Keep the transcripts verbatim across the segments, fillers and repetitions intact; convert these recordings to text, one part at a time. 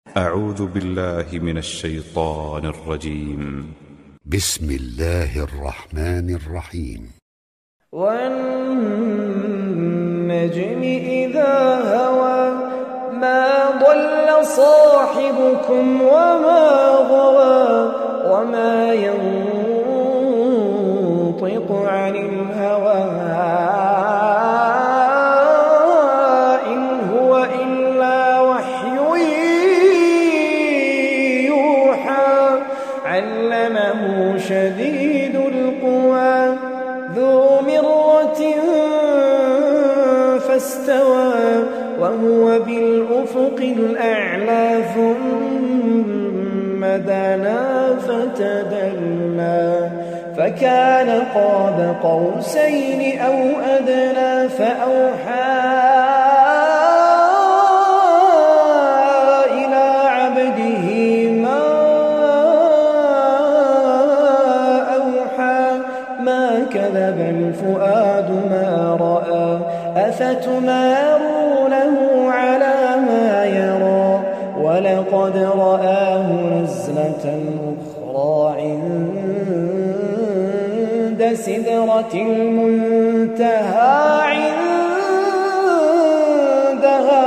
أعوذ بالله من الشيطان الرجيم. بسم الله الرحمن الرحيم. والنجم إذا هوى ما ضل صاحبكم وما غوى وما ينطق عن الهوى إن هو إلا وحي يوحى علمه شديد القوى ذو مرة فاستوى وهو بالأفق الأعلى ثم دنا فتدلى فكان قاب قوسين أو أدنى فأوحى إلى عبده ما أوحى ما كذب الفؤاد ما رأى أفتمارونه على ما يرى ولقد رآه نزلة أخرى عند سدرة المنتهى عندها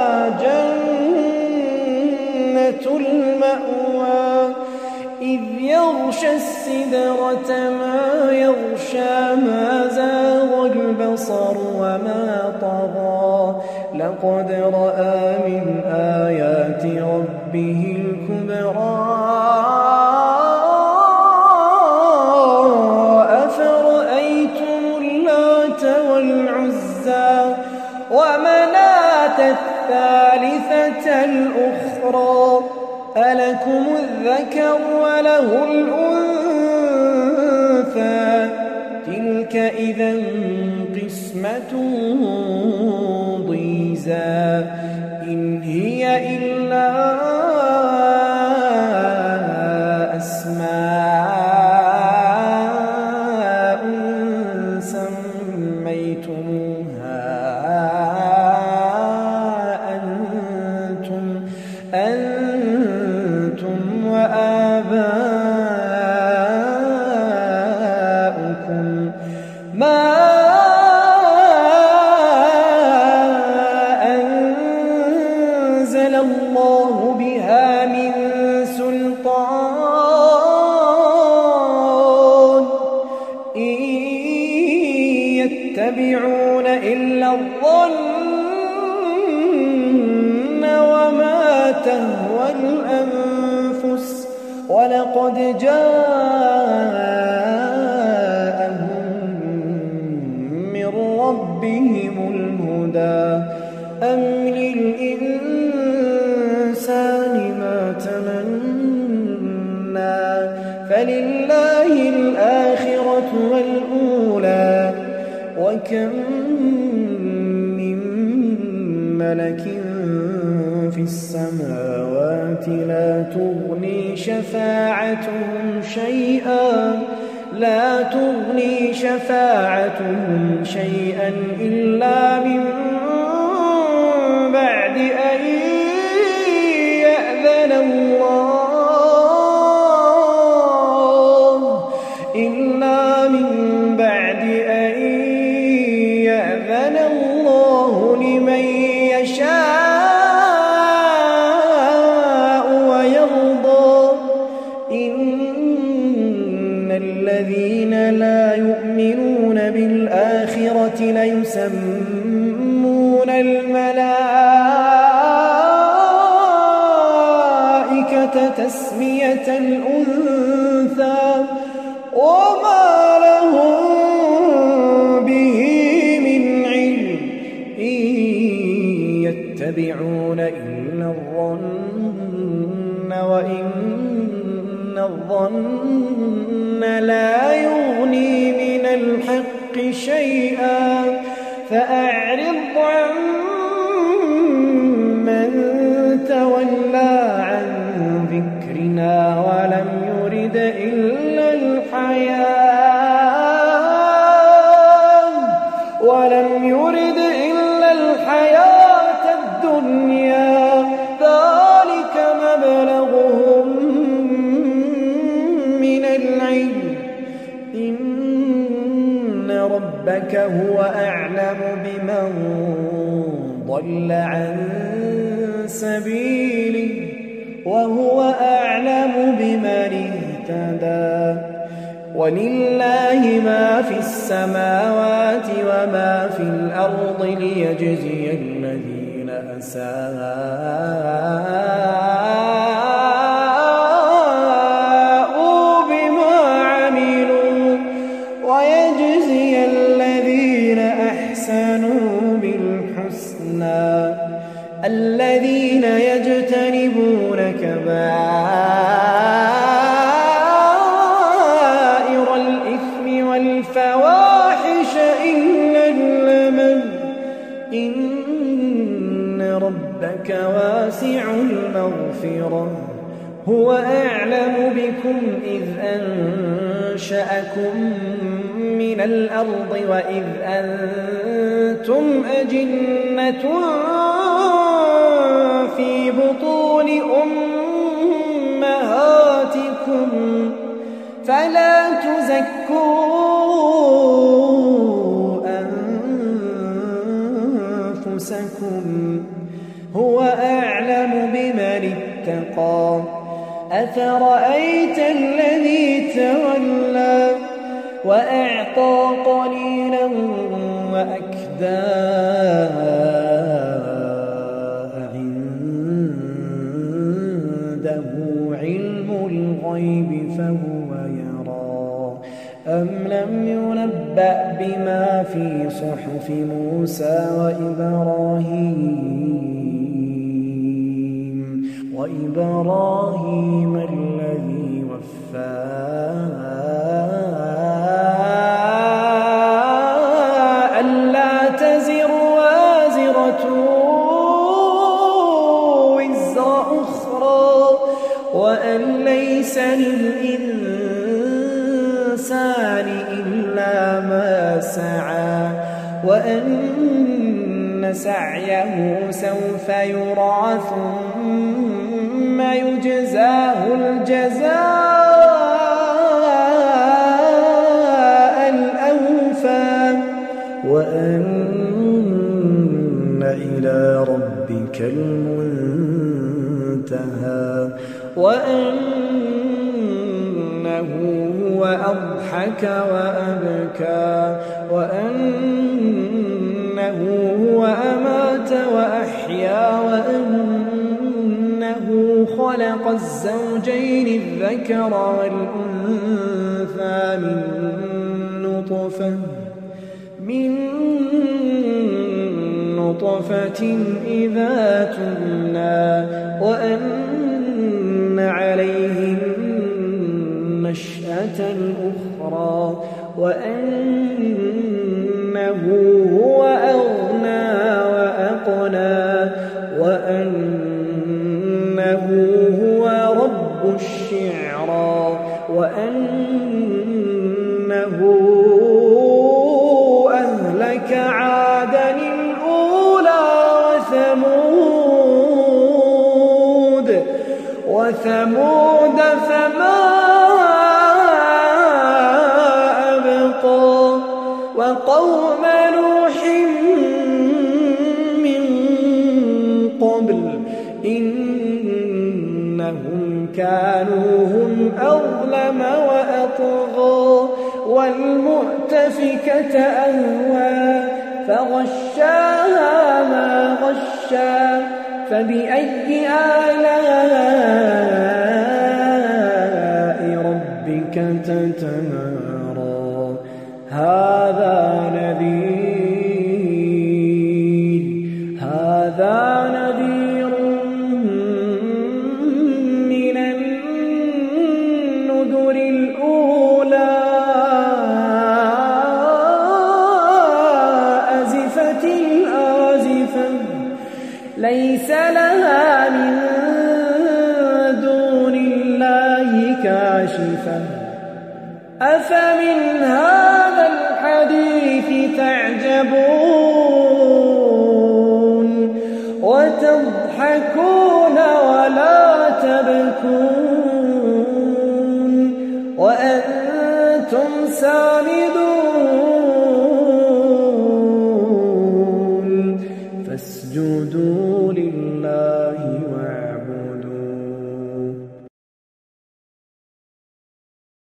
جنة المأوى إذ يغشى السدرة ما يغشى ما زاغ البصر وما طغى لقد رأى من آيات ربه الكبرى أفرأيتم اللات والعزى ومناة الثالثة الأخرى ألكم الذكر وله الأنثى تلك إذا قسمة ضيزى إن هي إلا أسماء سميتموها أنتم أنتم وآباؤكم ما أنزل الله بها من سلطان إن يتبعون إلا الظن وما تهوى الأنفس ولقد جاءهم من ربهم الهدى أم للإنسان ما تمنى فلله الآخرة والأولى وكم من ملك في السماوات لا تغني شفاعتهم شيئا لا تغني شفاعتهم شيئا إلا من بعد أن يأذن الله إلا من بعد أن يأذن الله لمن يشاء ويرضى إن الذين لا يؤمنون بالآخرة ليسمون الملائكة تسمية الأنثى وما لهم به من علم إن يتبعون إلا الظن وإن الظن لا يغني من الحق شيئا فأعرض عن من تولى عن ذكرنا ولم يرد إلا الحياة ولم يرد إلا الحياة الدنيا ذلك مبلغ ربك هو أعلم بمن ضل عن سبيله وهو أعلم بمن اهتدى ولله ما في السماوات وما في الأرض ليجزي الذين أساءوا بما عملوا ويجزي الذين أحسنوا بالحسنى الذين يجتنبون كبائر الإثم والفواحش إلا اللمم إن ربك واسع المغفرة هو أعلم بكم إذ أنشأكم من الأرض وإذ أنتم أجنة في بطون أمهاتكم فلا تزكوا أنفسكم هو أعلم بمن اتقى أفرأيت الذي تولى وأعطى قليلا وأكدى عنده علم الغيب فهو يرى أم لم ينبأ بما في صحف موسى وإبراهيم وإبراهيم الذي وفى ألا تزر وازرة وزر أخرى وأن ليس للإنسان إلا ما سعى وأن سعيه سوف يرى ثم يجزاه الجزاء الأوفى وأن إلى ربك المنتهى وأنه هو أضحك وأبكى وأنه هو أمات وأحيا وأنه خلق الزوجين الذكر والأنثى من نطفة من نطفة إذا تمنى وأن عليه النشأة الأخرى وأنه هو أغنى وأقنى وأنه هو رب الشعرى وأنه أهلك عادا الأولى وثمود وثمود فما أبقى وقوم نوح من قبل إنهم كانوا هم أظلم وأطغى والمؤتفكة أهوى فغشاها ما غشى فبأي آلاء ربك تتمارى هذا نذير هذا نذير من النذر الأولى أزفت الآزفة ليس لها من دون الله كاشفة أفمن هذا الحديث تعجبون وتضحكون ولا تبكون وأنتم سامدون